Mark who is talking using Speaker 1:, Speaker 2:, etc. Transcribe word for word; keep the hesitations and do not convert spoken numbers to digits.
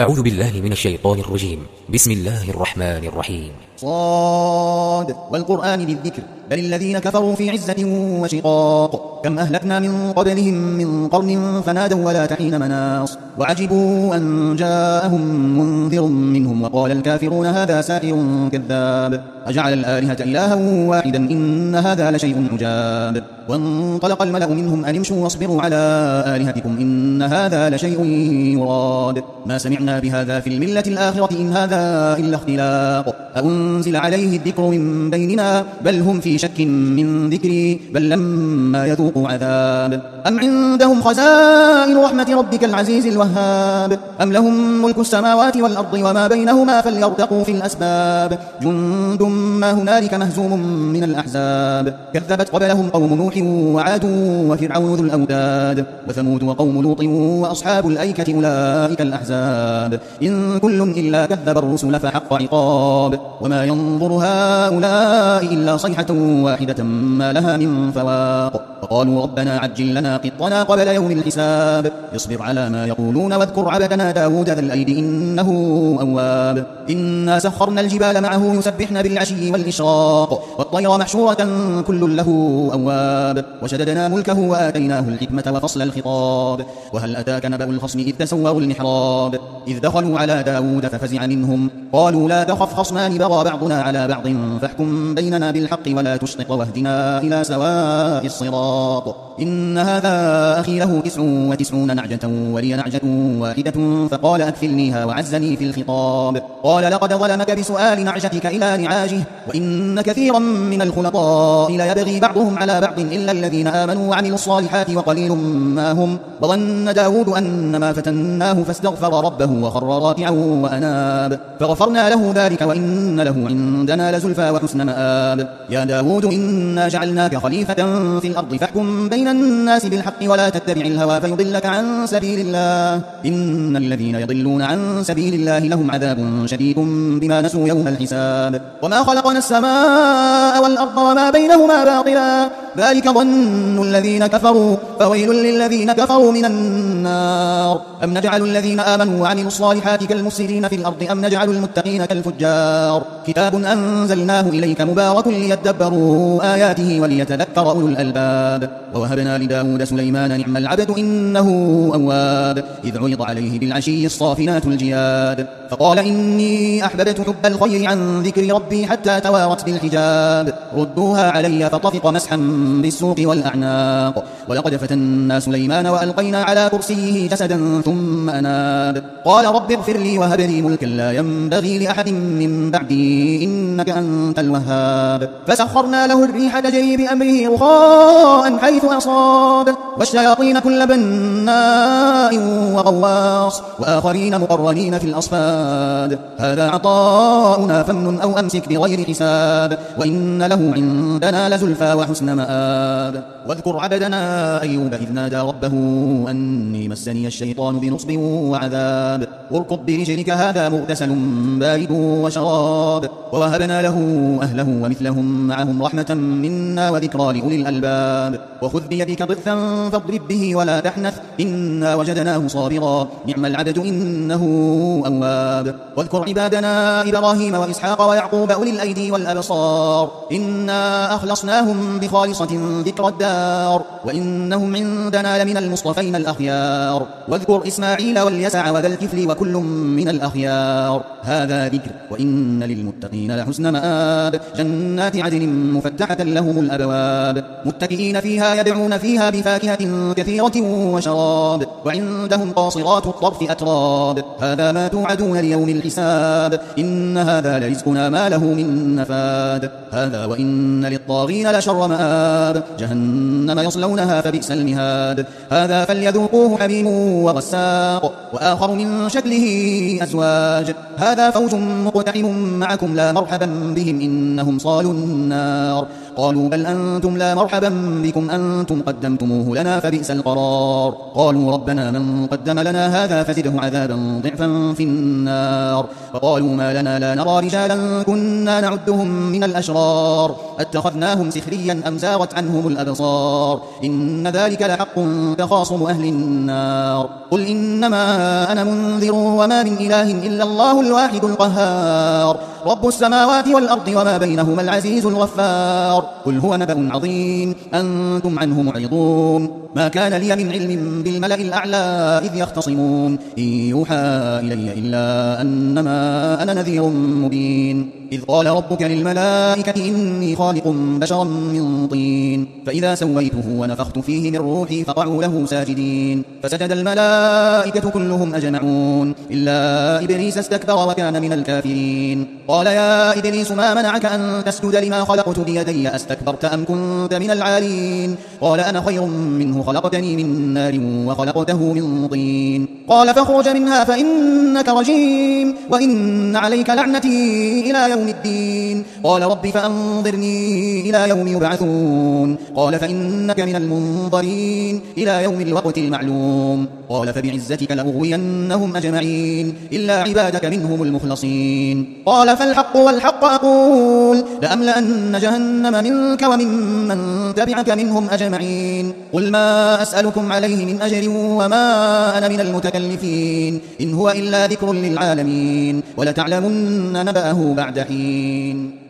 Speaker 1: أعوذ بالله من الشيطان الرجيم. بسم الله الرحمن الرحيم.
Speaker 2: صاد والقرآن ذي الذكر بل الذين كفروا في عزة وشقاق كم أهلكنا من قبلهم من قرن فنادوا ولا تحين مناص وعجبوا أن جاءهم منذر منهم وقال الكافرون هذا ساحر كذاب أجعل الآلهة إلها واحدا إن هذا لشيء عجاب وانطلق الملأ منهم أن امشوا واصبروا على آلهتكم إن هذا لشيء يراد ما سمعنا بهذا في الملة الآخرة إن هذا إلا اختلاق أنزل عليه الذكر من بيننا بل هم في شك من ذكري بل لما يذوقوا عذاب أم عندهم خزائن رحمة ربك العزيز الوهاب أم لهم ملك السماوات والأرض وما بينهما فليرتقوا في الأسباب جند ما هنالك مهزوم من الأحزاب كذبت قبلهم قوم نوح وعاد وفرعون ذو الأوتاد وثمود وقوم لوط وأصحاب الأيكة أولئك الأحزاب إن كل إلا كذب الرسل فحق عقاب وما ينظر هؤلاء إلا صيحة واحدة ما لها من فواق فقالوا ربنا عجل لنا قطنا قبل يوم الحساب اصبر على ما يقولون واذكر عبدنا داود ذا الأيد إنه أواب إنا سخرنا الجبال معه يسبحن بالعشي والإشراق والطير محشورة كل له أواب وشددنا ملكه وآتيناه الحكمة وفصل الخطاب وهل أتاك نبأ الخصم إذ تسوروا المحراب إذ دخلوا على داود ففزع منهم قالوا لا تخف خصمان بغى بعضنا على بعض فاحكم بيننا بالحق ولا تشطط واهدنا إلى سواء الصراط إن هذا أخي له تسع وتسعون نعجة ولي نعجة واحدة فقال أكفلنيها وعزني في الخطاب قال لقد ظلمك بسؤال نعجتك إلى نعاجه وإن كثيرا من الخلطاء ليبغي بعضهم على بعض إلا الذين آمنوا وعملوا الصالحات وقليل ما هم وظن داود أنما فتناه فاستغفر ربه وخر راكعا وأناب فغفرنا له ذلك وإن له عندنا لزلفى وحسن مآب يا داود إنا جعلناك خليفة في الأرض فاحكم بين الناس بالحق ولا تتبع الهوى فيضلك عن سبيل الله إن الذين يضلون عن سبيل الله لهم عذاب شديد بما نسوا يوم الحساب وما خلقنا السماء والأرض وما بينهما باطلا ذلك ظن الذين كفروا فويل للذين كفروا من النار أم نجعل الذين آمنوا وعملوا الصالحات كالمفسدين في الأرض أم نجعل المتقين كالفجار كتاب أنزلناه إليك مبارك ليدبروا آياته وليتذكر أولو الألباب ووهبنا لداود سليمان نعم العبد إنه أواب إذ عرض عليه بالعشي الصافنات الجياد فقال إني أحببت حب الخير عن ذكر ربي حتى توارت بالحجاب ردوها علي فطفق مسحا بالسوق والأعناق ولقد فتنا سليمان وألقينا على كرسيه جسدا ثم أناب قال رب اغفر لي وهب لي ملكا لا ينبغي لأحد من بعدي إنك أنت الوهاب فسخرنا له الريح تجري بأمره رخاء حيث أصاب والشياطين كل بناء وغواص وآخرين مقرنين في الأصفاد هذا عطاؤنا فمن أو أمسك بغير حساب وإن له عندنا لزلفى وحسن مآب واذكر عبدنا أيوب إذ نادى ربه أني مسني الشيطان بنصب وعذاب اركض برجلك هذا مغتسل بارد وشراب ووهبنا له أهله ومثلهم معهم رحمة منا وذكرى لأولي الألباب وخذ بيدك ضغثا فاضرب به ولا تحنث إنا وجدناه صابرا نعم العبد إنه أواب واذكر عبادنا إبراهيم وإسحاق ويعقوب أولي الأيدي والأبصار إنا أخلصناهم بخالصة ذكر الدار وإنهم عندنا لمن المصطفين الأخيار واذكر إسماعيل واليسع وذا الكفل وكل من الأخيار هذا ذكر وإن للمتقين لحسن مآب جنات عدن مفتحة لهم الأبواب متكئين فيها يدعون فيها بفاكهة كثيرة وشراب وعندهم قاصرات الطرف أتراب هذا ما توعدون ليوم الحساب إن هذا لرزقنا ما له من نفاد هذا وإن للطاغين لشر مآب جهنم يصلونها فبئس المهاد هذا فليذوقوه حميم وغساق وآخر من شكله أزواج هذا فوج مقتحم معكم لا مرحبا بهم إنهم صالوا النار قالوا بل أنتم لا مرحبا بكم أنتم قدمتموه لنا فبئس القرار قالوا ربنا من قدم لنا هذا فزده عذابا ضعفا في النار فقالوا ما لنا لا نرى رجالا كنا نعدهم من الأشرار اتخذناهم سخريا أم زاغت عنهم الأبصار إن ذلك لحق تخاصم أهل النار قل إنما أنا منذر وما من إله إلا الله الواحد القهار رب السماوات والأرض وما بينهما العزيز الغفار قل هو نبأ عظيم أنتم عنه معرضون ما كان لي من علم بالملأ الأعلى إذ يختصمون إن يوحى إلي إلا أنما أنا نذير مبين إذ قال ربك للملائكة إني خالق بشرا من طين فإذا سويته ونفخت فيه من روحي فقعوا له ساجدين فسجد الملائكة كلهم أجمعون إلا إبليس استكبر وكان من الكافرين قال يا إبليس ما منعك أن تسجد لما خلقت بيدي أستكبرت أم كنت من العالين قال أنا خير منه خلقتني من نار وخلقته من طين قال فاخرج منها فإنك رجيم وإن عليك لعنتي إلى يوم الدين قال رب فأنظرني إلى يوم يبعثون قال فإنك من المنظرين إلى يوم الوقت المعلوم قال فبعزتك لأغوينهم أجمعين إلا عبادك منهم المخلصين قال فالحق والحق أقول لأملأن جهنم منك وممن تبعك منهم أجمعين قل ما أسألكم عليه من أجر وما أنا من المتكلفين إن هو إلا ذكر للعالمين ولتعلمن نبأه بعد حين